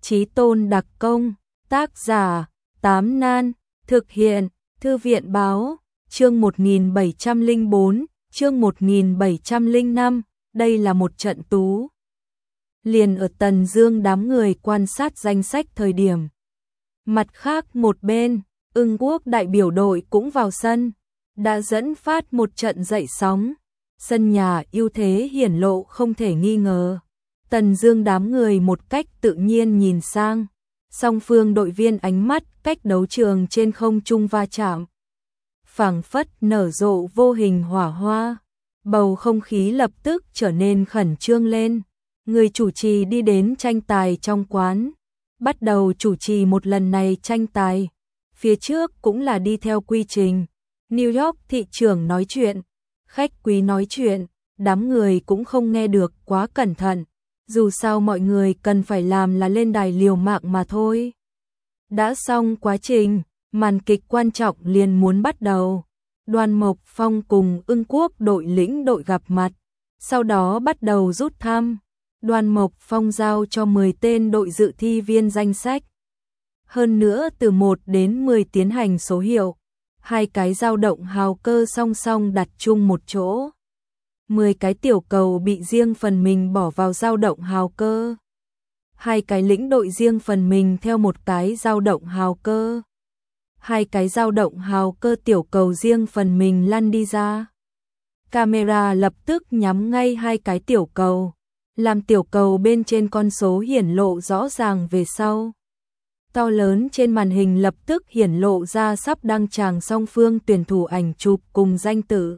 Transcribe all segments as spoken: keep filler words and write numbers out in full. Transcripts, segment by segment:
Chí tôn đặc công, tác giả, Tám Nan, thực hiện, Thư viện báo, chương một nghìn bảy trăm lẻ bốn, chương một nghìn bảy trăm lẻ năm, đây là một trận tú. Liền ở Tần Dương đám người quan sát danh sách thời điểm. Mặt khác một bên, Ưng Quốc đại biểu đội cũng vào sân, đã dẫn phát một trận dậy sóng. Sân nhà ưu thế hiển lộ không thể nghi ngờ. Tần Dương đám người một cách tự nhiên nhìn sang, song phương đội viên ánh mắt cách đấu trường trên không trung va chạm, phảng phất nở rộ vô hình hỏa hoa, bầu không khí lập tức trở nên khẩn trương lên. Người chủ trì đi đến tranh tài trong quán, bắt đầu chủ trì một lần này tranh tài. Phía trước cũng là đi theo quy trình, New York thị trưởng nói chuyện, khách quý nói chuyện, đám người cũng không nghe được quá cẩn thận. Dù sao mọi người cần phải làm là lên đài liều mạng mà thôi. Đã xong quá trình, màn kịch quan trọng liền muốn bắt đầu. Đoàn Mộc Phong cùng Ưng Quốc đội lĩnh đội gặp mặt, sau đó bắt đầu rút thăm. Đoàn Mộc Phong giao cho mười tên đội dự thi viên danh sách. Hơn nữa từ một đến mười tiến hành số hiệu, hai cái dao động hào cơ song song đặt chung một chỗ. mười cái tiểu cầu bị riêng phần mình bỏ vào dao động hào cơ. Hai cái lĩnh đội riêng phần mình theo một cái dao động hào cơ. Hai cái dao động hào cơ tiểu cầu riêng phần mình lăn đi ra. Camera lập tức nhắm ngay hai cái tiểu cầu, làm tiểu cầu bên trên con số hiển lộ rõ ràng về sau. To lớn trên màn hình lập tức hiển lộ ra sắp đăng tràng song phương tuyển thủ ảnh chụp cùng danh tự.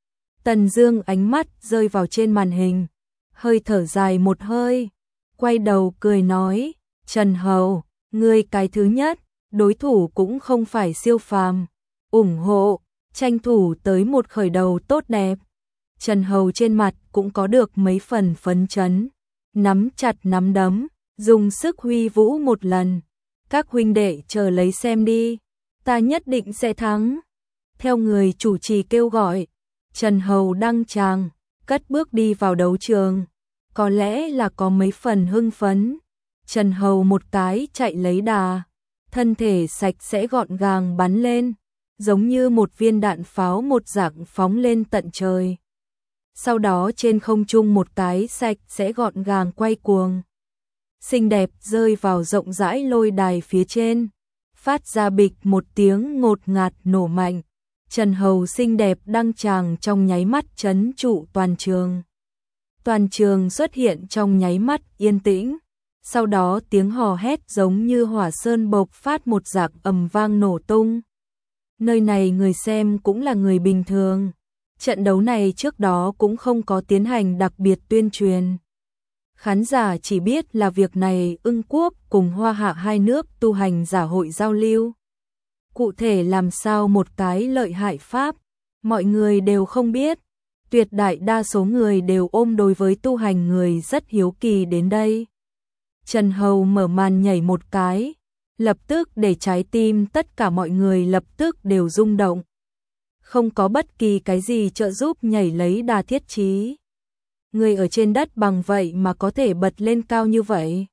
Tần Dương ánh mắt rơi vào trên màn hình, hơi thở dài một hơi, quay đầu cười nói, Trần Hầu, ngươi cái thứ nhất, đối thủ cũng không phải siêu phàm, ủng hộ, tranh thủ tới một khởi đầu tốt đẹp. Trần Hầu trên mặt cũng có được mấy phần phấn chấn, nắm chặt nắm đấm, dùng sức huy vũ một lần. Các huynh đệ chờ lấy xem đi, ta nhất định sẽ thắng. Theo người chủ trì kêu gọi, Trần Hầu đăng tràng, cất bước đi vào đấu trường, có lẽ là có mấy phần hưng phấn. Trần Hầu một cái chạy lấy đà, thân thể sạch sẽ gọn gàng bắn lên, giống như một viên đạn pháo một dạng phóng lên tận trời. Sau đó trên không trung một cái sạch sẽ gọn gàng quay cuồng, xinh đẹp rơi vào rộng rãi lôi đài phía trên, phát ra bịch một tiếng ngột ngạt nổ mạnh. Trần Hầu xinh đẹp đăng tràng trong nháy mắt trấn trụ toàn trường. Toàn trường xuất hiện trong nháy mắt yên tĩnh, sau đó tiếng hò hét giống như hỏa sơn bộc phát một dạng ầm vang nổ tung. Nơi này người xem cũng là người bình thường. Trận đấu này trước đó cũng không có tiến hành đặc biệt tuyên truyền. Khán giả chỉ biết là việc này Ưng Quốc cùng Hoa Hạ hai nước tu hành giả hội giao lưu. Cụ thể làm sao một cái lợi hại pháp, mọi người đều không biết. Tuyệt đại đa số người đều ôm đối với tu hành người rất hiếu kỳ đến đây. Trần Hầu mở màn nhảy một cái, lập tức để trái tim tất cả mọi người lập tức đều rung động. Không có bất kỳ cái gì trợ giúp nhảy lấy đà thiết trí. Người ở trên đất bằng vậy mà có thể bật lên cao như vậy.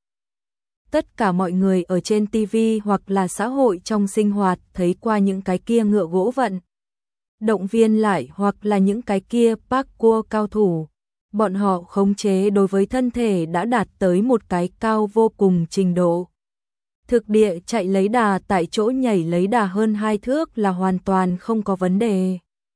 Tất cả mọi người ở trên ti vi hoặc là xã hội trong sinh hoạt thấy qua những cái kia ngựa gỗ vận động viên lại hoặc là những cái kia parkour cao thủ. Bọn họ khống chế đối với thân thể đã đạt tới một cái cao vô cùng trình độ. Thực địa chạy lấy đà tại chỗ nhảy lấy đà hơn hai thước là hoàn toàn không có vấn đề.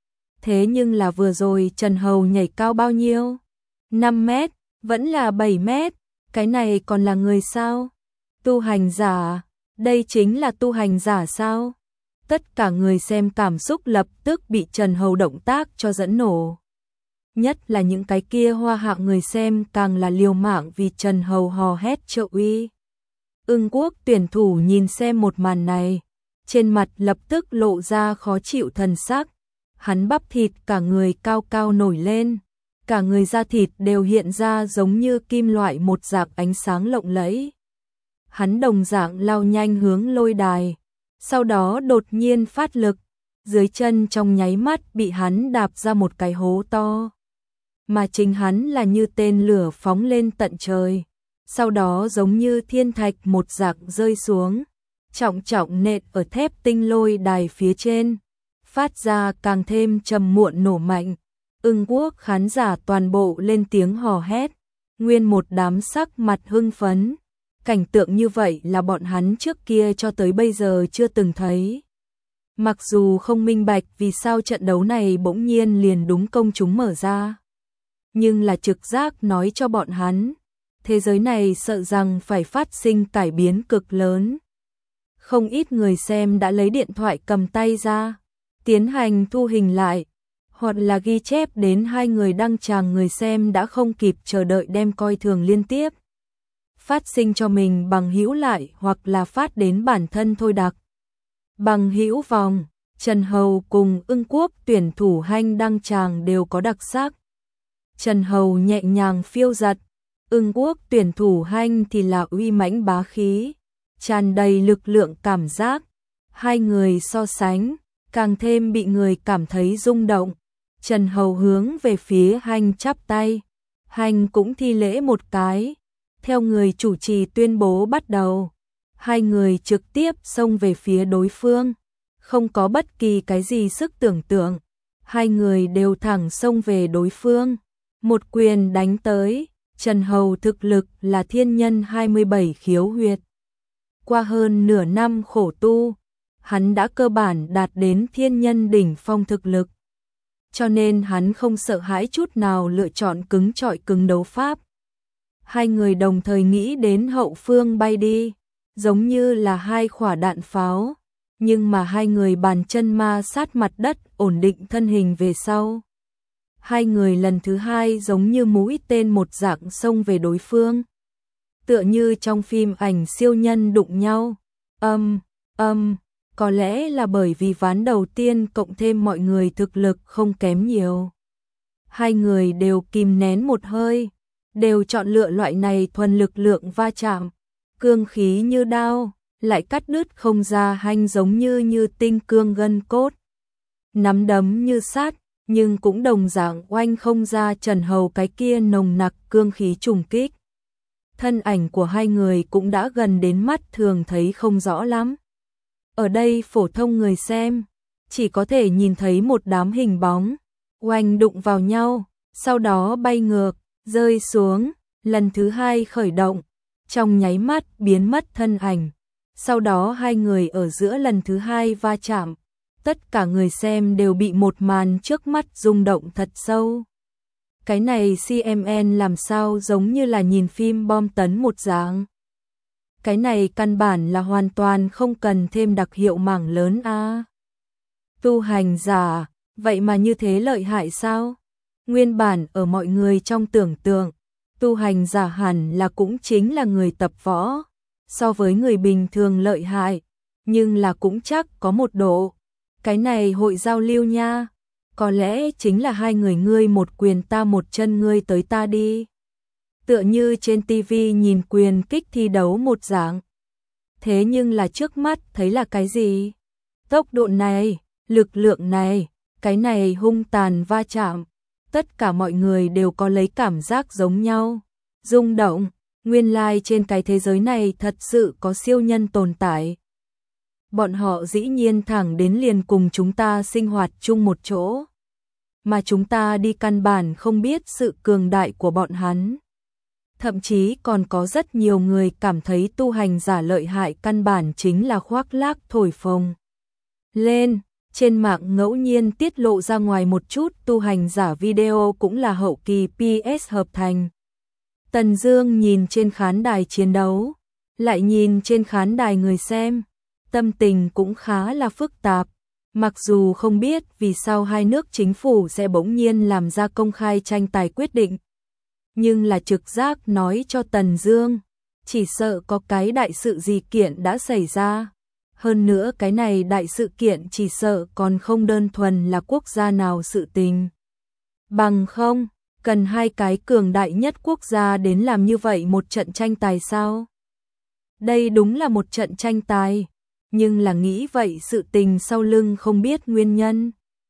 Thế nhưng là vừa rồi Trần Hầu nhảy cao bao nhiêu? năm mét, vẫn là bảy mét, cái này còn là người sao? Tu hành giả, đây chính là tu hành giả sao? Tất cả người xem cảm xúc lập tức bị Trần Hầu động tác cho dẫn nổ. Nhất là những cái kia Hoa Hạ người xem càng là liều mạng vì Trần Hầu hò hét trợ uy. Ưng Quốc tuyển thủ nhìn xem một màn này, trên mặt lập tức lộ ra khó chịu thần sắc. Hắn bắp thịt cả người cao cao nổi lên, cả người da thịt đều hiện ra giống như kim loại một dạng ánh sáng lộng lẫy. Hắn đồng dạng lao nhanh hướng lôi đài, sau đó đột nhiên phát lực, dưới chân trong nháy mắt bị hắn đạp ra một cái hố to. Mà chính hắn là như tên lửa phóng lên tận trời, sau đó giống như thiên thạch một dạng rơi xuống, trọng trọng nện ở thép tinh lôi đài phía trên, phát ra càng thêm trầm muộn nổ mạnh. Ưng Quốc khán giả toàn bộ lên tiếng hò hét, nguyên một đám sắc mặt hưng phấn. Cảnh tượng như vậy là bọn hắn trước kia cho tới bây giờ chưa từng thấy. Mặc dù không minh bạch vì sao trận đấu này bỗng nhiên liền đúng công chúng mở ra, nhưng là trực giác nói cho bọn hắn, thế giới này sợ rằng phải phát sinh cải biến cực lớn. Không ít người xem đã lấy điện thoại cầm tay ra, tiến hành thu hình lại, hoặc là ghi chép đến hai người đăng tràng, người xem đã không kịp chờ đợi đem coi thường liên tiếp phát sinh cho mình bằng hữu lại, hoặc là phát đến bản thân Thôi Đặc. Bằng hữu vòng, Trần Hầu cùng Ưng Quốc tuyển thủ Hanh đăng tràng đều có đặc sắc. Trần Hầu nhẹ nhàng phiêu giật, Ưng Quốc tuyển thủ Hanh thì là uy mãnh bá khí, tràn đầy lực lượng cảm giác. Hai người so sánh, càng thêm bị người cảm thấy rung động. Trần Hầu hướng về phía Hanh chắp tay, Hanh cũng thi lễ một cái. Theo người chủ trì tuyên bố bắt đầu, hai người trực tiếp xông về phía đối phương, không có bất kỳ cái gì sức tưởng tượng, hai người đều thẳng xông về đối phương, một quyền đánh tới. Trần Hầu thực lực là thiên nhân hai mươi bảy khiếu huyệt, qua hơn nửa năm khổ tu, hắn đã cơ bản đạt đến thiên nhân đỉnh phong thực lực, cho nên hắn không sợ hãi chút nào lựa chọn cứng trọi cứng đấu pháp. Hai người đồng thời nghĩ đến hậu phương bay đi, giống như là hai quả đạn pháo, nhưng mà hai người bàn chân ma sát mặt đất, ổn định thân hình về sau. Hai người lần thứ hai giống như mũi tên một dạng xông về đối phương, tựa như trong phim ảnh siêu nhân đụng nhau. Âm, âm, có lẽ là bởi vì ván đầu tiên cộng thêm mọi người thực lực không kém nhiều. Hai người đều kìm nén một hơi, đều chọn lựa loại này thuần lực lượng va chạm, cương khí như đao, lại cắt đứt không ra. Hanh giống như như tinh cương gân cốt, nắm đấm như sát, nhưng cũng đồng dạng oanh không ra Trần Hầu cái kia nồng nặc cương khí trùng kích. Thân ảnh của hai người cũng đã gần đến mắt thường thấy không rõ lắm. Ở đây phổ thông người xem chỉ có thể nhìn thấy một đám hình bóng oanh đụng vào nhau, sau đó bay ngược, rơi xuống, lần thứ hai khởi động, trong nháy mắt biến mất thân ảnh. Sau đó hai người ở giữa lần thứ hai va chạm, tất cả người xem đều bị một màn trước mắt rung động thật sâu. Cái này xê em en làm sao giống như là nhìn phim bom tấn một dạng. Cái này căn bản là hoàn toàn không cần thêm đặc hiệu mảng lớn a. À. Tu hành giả, vậy mà như thế lợi hại sao? Nguyên bản ở mọi người trong tưởng tượng, tu hành giả hẳn là cũng chính là người tập võ, so với người bình thường lợi hại, nhưng là cũng chắc có một độ. Cái này hội giao lưu nha, có lẽ chính là hai người ngươi một quyền ta một chân ngươi tới ta đi. Tựa như trên tivi nhìn quyền kích thi đấu một dạng. Thế nhưng là trước mắt thấy là cái gì? Tốc độ này, lực lượng này, cái này hung tàn va chạm. Tất cả mọi người đều có lấy cảm giác giống nhau, rung động, nguyên lai trên cái thế giới này thật sự có siêu nhân tồn tại. Bọn họ dĩ nhiên thẳng đến liền cùng chúng ta sinh hoạt chung một chỗ, mà chúng ta đi căn bản không biết sự cường đại của bọn hắn. Thậm chí còn có rất nhiều người cảm thấy tu hành giả lợi hại căn bản chính là khoác lác thổi phồng lên. Trên mạng ngẫu nhiên tiết lộ ra ngoài một chút tu hành giả video cũng là hậu kỳ pê ét hợp thành. Tần Dương nhìn trên khán đài chiến đấu, lại nhìn trên khán đài người xem, tâm tình cũng khá là phức tạp. Mặc dù không biết vì sao hai nước chính phủ sẽ bỗng nhiên làm ra công khai tranh tài quyết định, nhưng là trực giác nói cho Tần Dương, chỉ sợ có cái đại sự gì kiện đã xảy ra. Hơn nữa cái này đại sự kiện chỉ sợ còn không đơn thuần là quốc gia nào sự tình. Bằng không, cần hai cái cường đại nhất quốc gia đến làm như vậy một trận tranh tài sao? Đây đúng là một trận tranh tài, nhưng là nghĩ vậy sự tình sau lưng không biết nguyên nhân.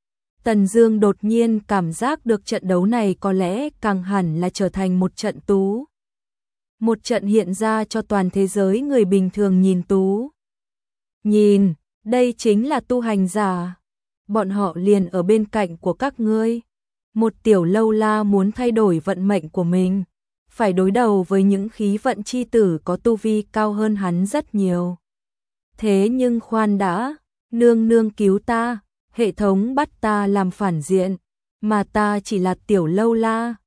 Tần Dương đột nhiên cảm giác được trận đấu này có lẽ càng hẳn là trở thành một trận tú. một trận hiện ra cho toàn thế giới người bình thường nhìn Tú. Nhìn, đây chính là tu hành giả. Bọn họ liền ở bên cạnh của các ngươi. Một tiểu lâu la muốn thay đổi vận mệnh của mình, phải đối đầu với những khí vận chi tử có tu vi cao hơn hắn rất nhiều. Thế nhưng khoan đã, nương nương cứu ta, hệ thống bắt ta làm phản diện, mà ta chỉ là tiểu lâu la,